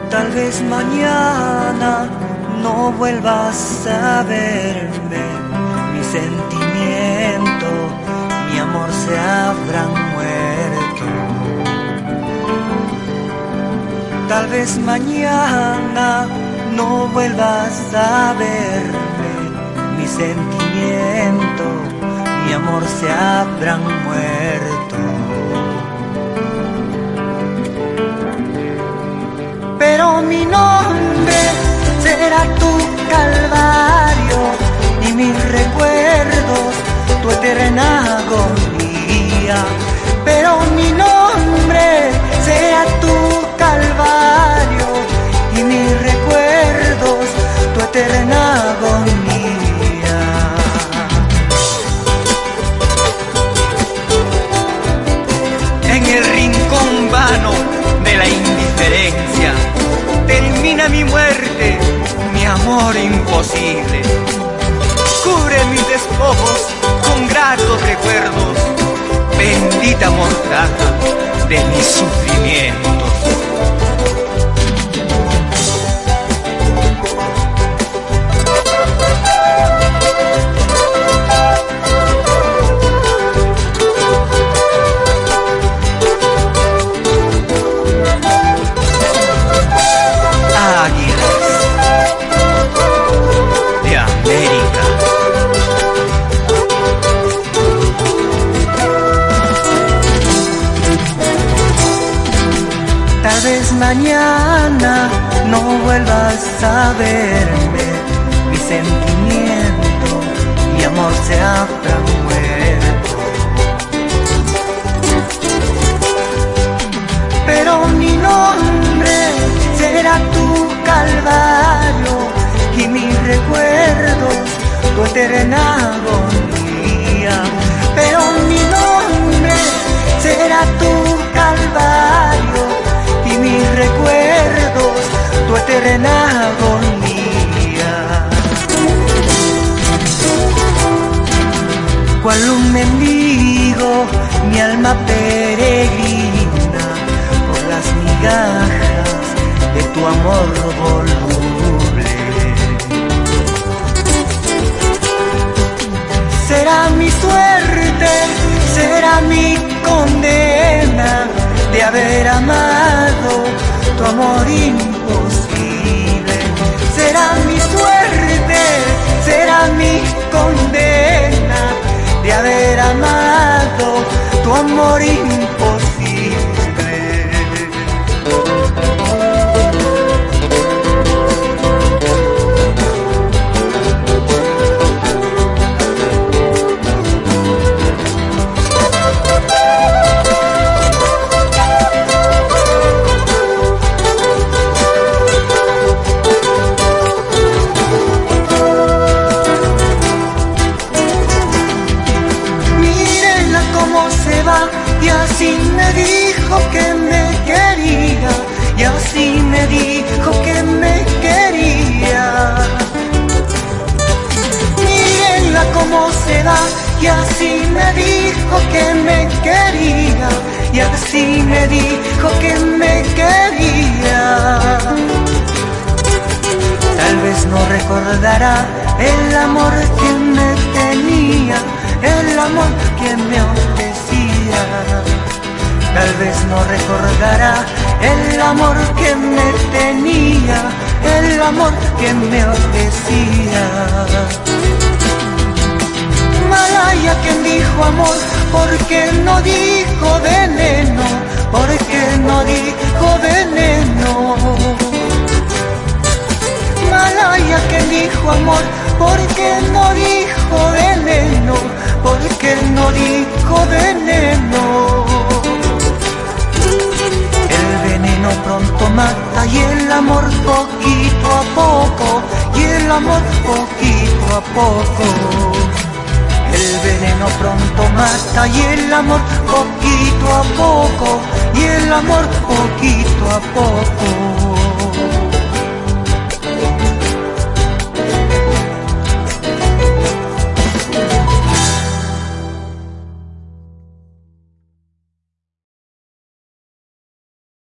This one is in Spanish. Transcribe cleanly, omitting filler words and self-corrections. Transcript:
Tal vez mañana no vuelvas a verme, mi sentimiento, mi amor se habrán muerto. Tal vez mañana no vuelvas a verme, mi sentimiento, mi amor se habrán muerto. Pero mi nombre será tu calvario y mis recuerdos tu eterna agonía. Pero mi nombre será tu calvario y mis recuerdos tu eterna agonía. En el rincón vano de la indiferencia termina mi muerte, mi amor imposible. Cubre mis despojos con gratos recuerdos, bendita mortaja de mis sufrimientos. Tal vez mañana no vuelvas a verme, mi sentimiento, mi amor se habrá muerto. Pero mi nombre será tu calvario y mis recuerdos tu eterna agonía. Pero mi nombre será tu calvario y mis recuerdos tu eterna agonía. Cual un mendigo mi alma peregrina por las migajas de tu amor voluble. Será mi suerte, será mi condena de haber amado tu amor imposible. Será mi suerte, será mi condena de haber amado tu amor imposible. Y así me dijo que me quería, y así me dijo que me quería. Mírenla cómo se va, y así me dijo que me quería, y así me dijo que me quería. Tal vez no recordará el amor que me tenía, el amor que me ofrecía. Tal vez no recordará el amor que me tenía, el amor que me ofrecía. Malaya quien dijo amor, porque no dijo veneno, porque no dijo veneno. Malaya quien dijo amor, porque no dijo veneno, porque no dijo veneno. El veneno pronto mata y el amor poquito a poco, y el amor poquito a poco. El veneno pronto mata y el amor poquito a poco, y el amor poquito a poco.